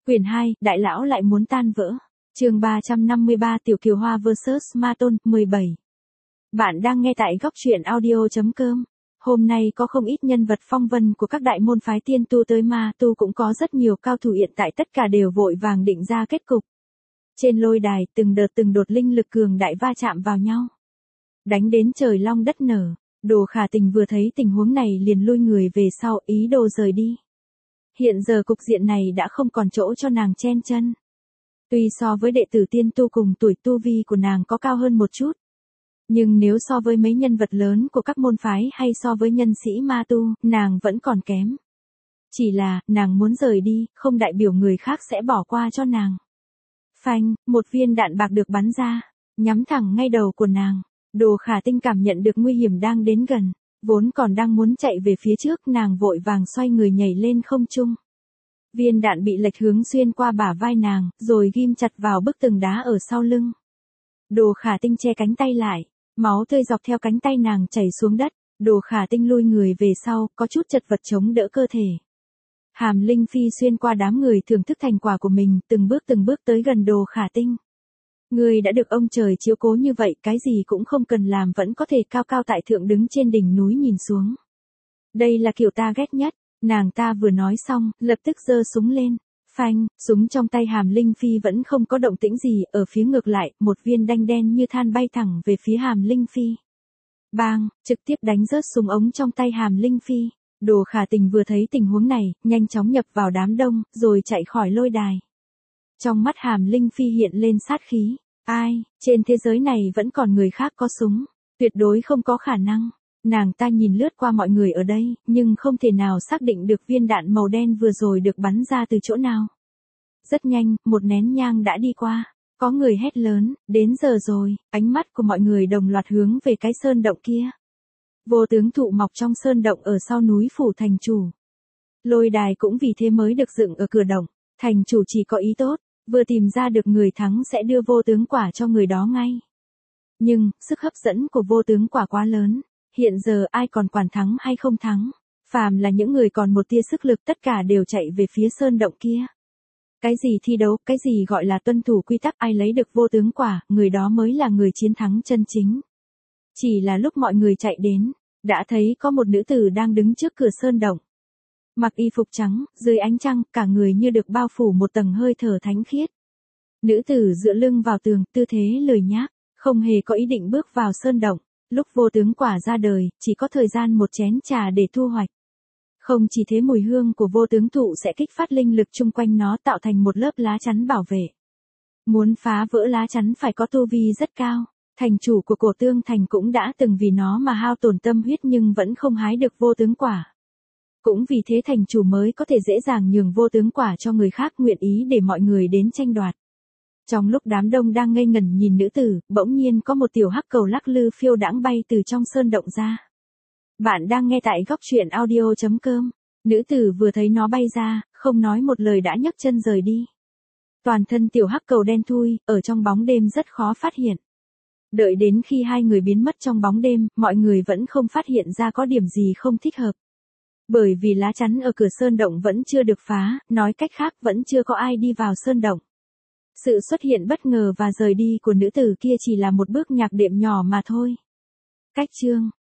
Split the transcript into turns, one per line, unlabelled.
Quyển 2, Đại lão lại muốn tan vỡ. Chương 353 Tiểu Kiều Hoa vs Ma Tôn, 17. Bạn đang nghe tại góc truyện audio.com. Hôm nay có không ít nhân vật phong vân của các đại môn phái tiên tu tới ma tu, cũng có rất nhiều cao thủ hiện tại, tất cả đều vội vàng định ra kết cục. Trên lôi đài, từng đợt linh lực cường đại va chạm vào nhau, đánh đến trời long đất nở. Đồ Khả Tình vừa thấy tình huống này liền lui người về sau, ý đồ rời đi. Hiện giờ cục diện này đã không còn chỗ cho nàng chen chân. Tuy so với đệ tử tiên tu cùng tuổi, tu vi của nàng có cao hơn một chút, nhưng nếu so với mấy nhân vật lớn của các môn phái hay so với nhân sĩ ma tu, nàng vẫn còn kém. Chỉ là, nàng muốn rời đi, không đại biểu người khác sẽ bỏ qua cho nàng. Phanh, một viên đạn bạc được bắn ra, nhắm thẳng ngay đầu của nàng. Đồ Khả Tinh cảm nhận được nguy hiểm đang đến gần, vốn còn đang muốn chạy về phía trước, nàng vội vàng xoay người nhảy lên không trung. Viên đạn bị lệch hướng xuyên qua bả vai nàng, rồi ghim chặt vào bức tường đá ở sau lưng. Đồ Khả Tinh che cánh tay lại, máu tươi dọc theo cánh tay nàng chảy xuống đất. Đồ Khả Tinh lui người về sau, có chút chật vật chống đỡ cơ thể. Hàm Linh Phi xuyên qua đám người thưởng thức thành quả của mình, từng bước tới gần Đồ Khả Tinh. Ngươi đã được ông trời chiếu cố như vậy, cái gì cũng không cần làm vẫn có thể cao cao tại thượng đứng trên đỉnh núi nhìn xuống. Đây là kiểu ta ghét nhất. Nàng ta vừa nói xong, lập tức giơ súng lên. Phanh, súng trong tay Hàm Linh Phi vẫn không có động tĩnh gì, ở phía ngược lại, một viên đanh đen như than bay thẳng về phía Hàm Linh Phi. Bang, trực tiếp đánh rớt súng ống trong tay Hàm Linh Phi. Đồ Khả Tình vừa thấy tình huống này, nhanh chóng nhập vào đám đông, rồi chạy khỏi lôi đài. Trong mắt Hàm Linh Phi hiện lên sát khí. Ai, trên thế giới này vẫn còn người khác có súng? Tuyệt đối không có khả năng. Nàng ta nhìn lướt qua mọi người ở đây, nhưng không thể nào xác định được viên đạn màu đen vừa rồi được bắn ra từ chỗ nào. Rất nhanh, một nén nhang đã đi qua. Có người hét lớn, đến giờ rồi. Ánh mắt của mọi người đồng loạt hướng về cái sơn động kia. Vô tướng thụ mọc trong sơn động ở sau núi phủ thành chủ. Lôi đài cũng vì thế mới được dựng ở cửa động. Thành chủ chỉ có ý tốt, vừa tìm ra được người thắng sẽ đưa vô tướng quả cho người đó ngay. Nhưng, sức hấp dẫn của vô tướng quả quá lớn. Hiện giờ ai còn quản thắng hay không thắng. Phàm là những người còn một tia sức lực, tất cả đều chạy về phía sơn động kia. Cái gì thi đấu, cái gì gọi là tuân thủ quy tắc, ai lấy được vô tướng quả, người đó mới là người chiến thắng chân chính. Chỉ là lúc mọi người chạy đến, đã thấy có một nữ tử đang đứng trước cửa sơn động. Mặc y phục trắng, dưới ánh trăng, cả người như được bao phủ một tầng hơi thở thánh khiết. Nữ tử dựa lưng vào tường, tư thế lười nhác, không hề có ý định bước vào sơn động. Lúc vô tướng quả ra đời, chỉ có thời gian một chén trà để thu hoạch. Không chỉ thế, mùi hương của vô tướng thụ sẽ kích phát linh lực chung quanh nó, tạo thành một lớp lá chắn bảo vệ. Muốn phá vỡ lá chắn phải có tu vi rất cao. Thành chủ của Cổ Tương Thành cũng đã từng vì nó mà hao tổn tâm huyết nhưng vẫn không hái được vô tướng quả. Cũng vì thế thành chủ mới có thể dễ dàng nhường vô tướng quả cho người khác, nguyện ý để mọi người đến tranh đoạt. Trong lúc đám đông đang ngây ngẩn nhìn nữ tử, bỗng nhiên có một tiểu hắc cầu lắc lư phiêu đãng bay từ trong sơn động ra. Bạn đang nghe tại góc truyện audio.com. Nữ tử vừa thấy nó bay ra, không nói một lời đã nhấc chân rời đi. Toàn thân tiểu hắc cầu đen thui, ở trong bóng đêm rất khó phát hiện. Đợi đến khi hai người biến mất trong bóng đêm, mọi người vẫn không phát hiện ra có điểm gì không thích hợp. Bởi vì lá chắn ở cửa sơn động vẫn chưa được phá, nói cách khác vẫn chưa có ai đi vào sơn động. Sự xuất hiện bất ngờ và rời đi của nữ tử kia chỉ là một bước nhạc đệm nhỏ mà thôi. Cách chương